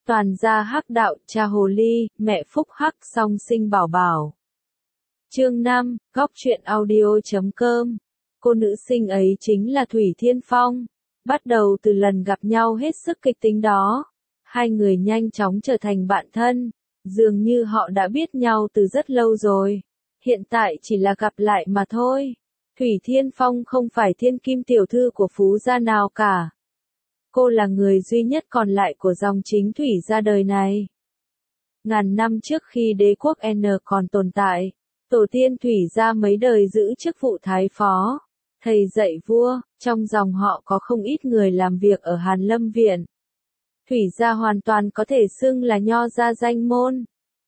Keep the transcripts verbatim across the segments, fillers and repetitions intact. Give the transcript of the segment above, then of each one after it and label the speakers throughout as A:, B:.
A: Toàn gia hắc đạo, cha hồ ly, mẹ phúc hắc song sinh bảo bảo. Chương năm, góc truyện audio chấm com. Cô nữ sinh ấy chính là Thủy Thiên Phong. Bắt đầu từ lần gặp nhau hết sức kịch tính đó, hai người nhanh chóng trở thành bạn thân, dường như họ đã biết nhau từ rất lâu rồi. Hiện tại chỉ là gặp lại mà thôi. Thủy Thiên Phong không phải thiên kim tiểu thư của Phú gia nào cả. Cô là người duy nhất còn lại của dòng chính Thủy gia đời này. Ngàn năm trước khi đế quốc N còn tồn tại, tổ tiên Thủy gia mấy đời giữ chức vụ thái phó, thầy dạy vua, trong dòng họ có không ít người làm việc ở Hàn Lâm Viện. Thủy gia hoàn toàn có thể xưng là nho gia danh môn.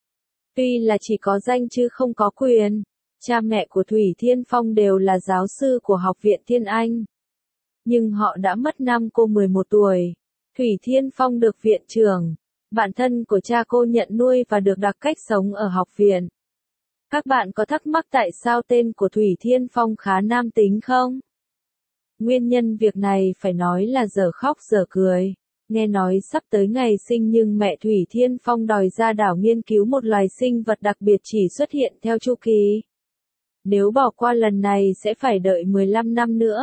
A: Tuy là chỉ có danh chứ không có quyền, cha mẹ của Thủy Thiên Phong đều là giáo sư của Học viện Thiên Anh. Nhưng họ đã mất năm cô mười một tuổi. Thủy Thiên Phong được viện trưởng, bạn thân của cha cô nhận nuôi và được đặc cách sống ở học viện. Các bạn có thắc mắc tại sao tên của Thủy Thiên Phong khá nam tính không? Nguyên nhân việc này phải nói là dở khóc dở cười. Nghe nói sắp tới ngày sinh nhưng mẹ Thủy Thiên Phong đòi ra đảo nghiên cứu một loài sinh vật đặc biệt chỉ xuất hiện theo chu kỳ. Nếu bỏ qua lần này sẽ phải đợi mười lăm năm nữa.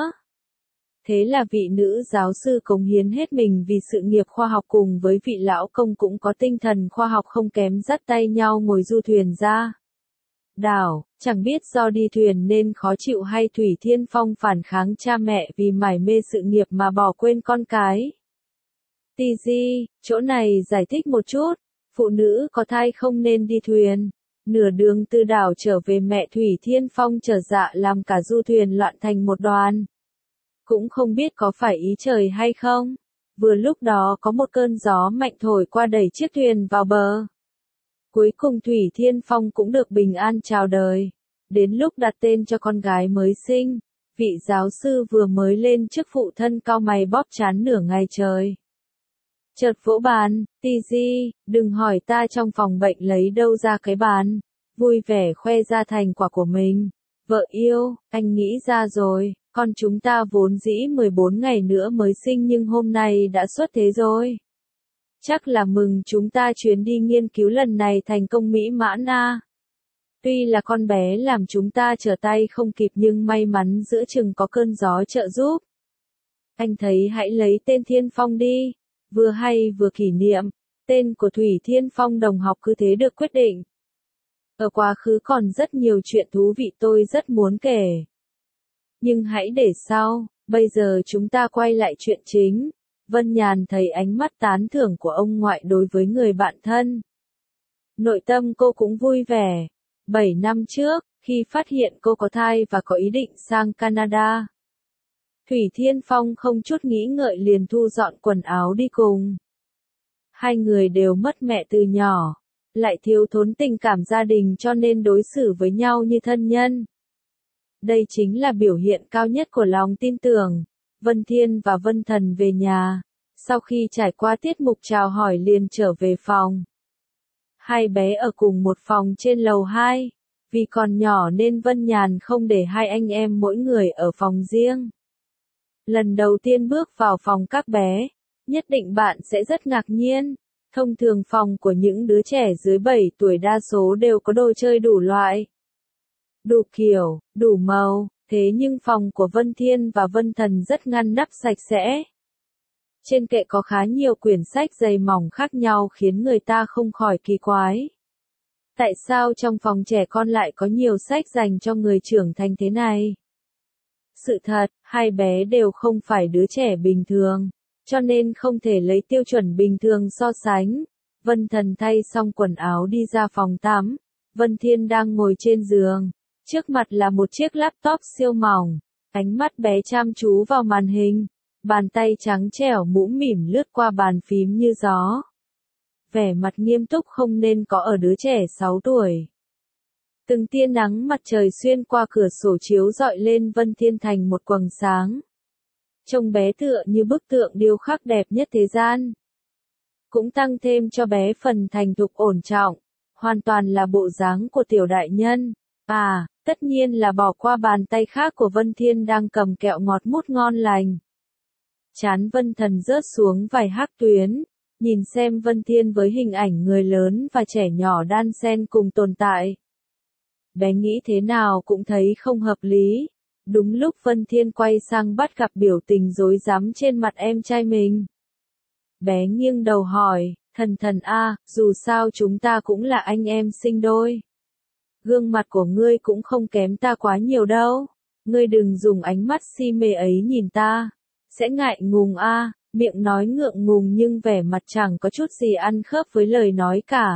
A: Thế là vị nữ giáo sư cống hiến hết mình vì sự nghiệp khoa học cùng với vị lão công cũng có tinh thần khoa học không kém dắt tay nhau ngồi du thuyền ra đảo, chẳng biết do đi thuyền nên khó chịu hay Thủy Thiên Phong phản kháng cha mẹ vì mải mê sự nghiệp mà bỏ quên con cái. Tì di, chỗ này giải thích một chút, phụ nữ có thai không nên đi thuyền. Nửa đường từ đảo trở về mẹ Thủy Thiên Phong trở dạ làm cả du thuyền loạn thành một đoàn. Cũng không biết có phải ý trời hay không. Vừa lúc đó có một cơn gió mạnh thổi qua đẩy chiếc thuyền vào bờ. Cuối cùng Thủy Thiên Phong cũng được bình an chào đời. Đến lúc đặt tên cho con gái mới sinh, vị giáo sư vừa mới lên chức phụ thân cau mày bóp trán nửa ngày trời. Chợt vỗ bàn, Tì di, đừng hỏi ta trong phòng bệnh lấy đâu ra cái bàn. Vui vẻ khoe ra thành quả của mình. Vợ yêu, anh nghĩ ra rồi, con chúng ta vốn dĩ mười bốn ngày nữa mới sinh nhưng hôm nay đã xuất thế rồi. Chắc là mừng chúng ta chuyến đi nghiên cứu lần này thành công mỹ mãn a. Tuy là con bé làm chúng ta trở tay không kịp nhưng may mắn giữa chừng có cơn gió trợ giúp. Anh thấy hãy lấy tên Thiên Phong đi, vừa hay vừa kỷ niệm, tên của Thủy Thiên Phong đồng học cứ thế được quyết định. Ở quá khứ còn rất nhiều chuyện thú vị tôi rất muốn kể. Nhưng hãy để sau, bây giờ chúng ta quay lại chuyện chính. Vân Nhàn thấy ánh mắt tán thưởng của ông ngoại đối với người bạn thân. Nội tâm cô cũng vui vẻ. Bảy năm trước, khi phát hiện cô có thai và có ý định sang Canada, Thủy Thiên Phong không chút nghĩ ngợi liền thu dọn quần áo đi cùng. Hai người đều mất mẹ từ nhỏ, lại thiếu thốn tình cảm gia đình cho nên đối xử với nhau như thân nhân. Đây chính là biểu hiện cao nhất của lòng tin tưởng. Vân Thiên và Vân Thần về nhà, sau khi trải qua tiết mục chào hỏi liền trở về phòng. Hai bé ở cùng một phòng trên lầu hai, vì còn nhỏ nên Vân Nhàn không để hai anh em mỗi người ở phòng riêng. Lần đầu tiên bước vào phòng các bé, nhất định bạn sẽ rất ngạc nhiên. Thông thường phòng của những đứa trẻ dưới bảy tuổi đa số đều có đồ chơi đủ loại, đủ kiểu, đủ màu. Thế nhưng phòng của Vân Thiên và Vân Thần rất ngăn nắp sạch sẽ. Trên kệ có khá nhiều quyển sách dày mỏng khác nhau khiến người ta không khỏi kỳ quái. Tại sao trong phòng trẻ con lại có nhiều sách dành cho người trưởng thành thế này? Sự thật, hai bé đều không phải đứa trẻ bình thường, cho nên không thể lấy tiêu chuẩn bình thường so sánh. Vân Thần thay xong quần áo đi ra phòng tắm. Vân Thiên đang ngồi trên giường. Trước mặt là một chiếc laptop siêu mỏng, ánh mắt bé chăm chú vào màn hình, bàn tay trắng trẻo mũm mỉm lướt qua bàn phím như gió. Vẻ mặt nghiêm túc không nên có ở đứa trẻ sáu tuổi. Từng tia nắng mặt trời xuyên qua cửa sổ chiếu rọi lên Vân Thiên thành một quầng sáng. Trông bé tựa như bức tượng điêu khắc đẹp nhất thế gian. Cũng tăng thêm cho bé phần thành thục ổn trọng, hoàn toàn là bộ dáng của tiểu đại nhân. À, tất nhiên là bỏ qua bàn tay khác của Vân Thiên đang cầm kẹo ngọt mút ngon lành. Trán Vân Thần rớt xuống vài hắc tuyến, nhìn xem Vân Thiên với hình ảnh người lớn và trẻ nhỏ đan xen cùng tồn tại. Bé nghĩ thế nào cũng thấy không hợp lý. Đúng lúc Vân Thiên quay sang bắt gặp biểu tình rối rắm trên mặt em trai mình. Bé nghiêng đầu hỏi, thần thần a, dù sao chúng ta cũng là anh em sinh đôi. Gương mặt của ngươi cũng không kém ta quá nhiều đâu. Ngươi đừng dùng ánh mắt si mê ấy nhìn ta. Sẽ ngại ngùng a, miệng nói ngượng ngùng nhưng vẻ mặt chẳng có chút gì ăn khớp với lời nói cả.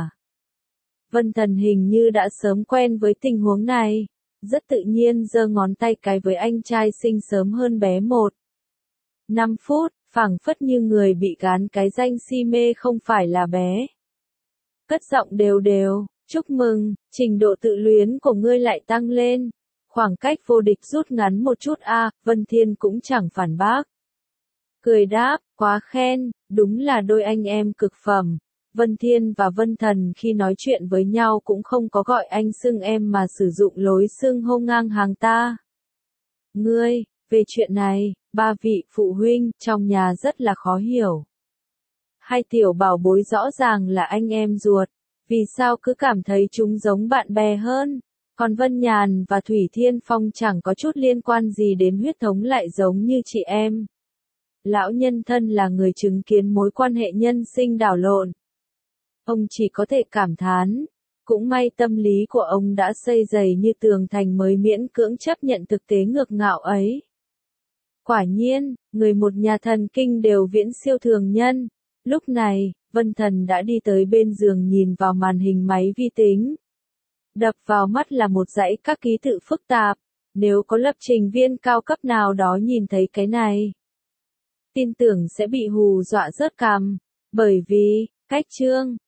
A: Vân Thần hình như đã sớm quen với tình huống này. Rất tự nhiên giơ ngón tay cái với anh trai sinh sớm hơn bé một. Năm phút, phảng phất như người bị gán cái danh si mê không phải là bé. Cất giọng đều đều, chúc mừng, trình độ tự luyến của ngươi lại tăng lên. Khoảng cách vô địch rút ngắn một chút a, à, Vân Thiên cũng chẳng phản bác. Cười đáp, quá khen, đúng là đôi anh em cực phẩm. Vân Thiên và Vân Thần khi nói chuyện với nhau cũng không có gọi anh xưng em mà sử dụng lối xưng hô ngang hàng ta. Ngươi, về chuyện này, ba vị phụ huynh trong nhà rất là khó hiểu. Hai tiểu bảo bối rõ ràng là anh em ruột, vì sao cứ cảm thấy chúng giống bạn bè hơn, còn Vân Nhàn và Thủy Thiên Phong chẳng có chút liên quan gì đến huyết thống lại giống như chị em. Lão nhân thân là người chứng kiến mối quan hệ nhân sinh đảo lộn. Ông chỉ có thể cảm thán, cũng may tâm lý của ông đã xây dày như tường thành mới miễn cưỡng chấp nhận thực tế ngược ngạo ấy. Quả nhiên, người một nhà thần kinh đều viễn siêu thường nhân. Lúc này, Vân Thần đã đi tới bên giường nhìn vào màn hình máy vi tính. Đập vào mắt là một dãy các ký tự phức tạp, nếu có lập trình viên cao cấp nào đó nhìn thấy cái này, tin tưởng sẽ bị hù dọa rớt cằm, bởi vì, cách chương,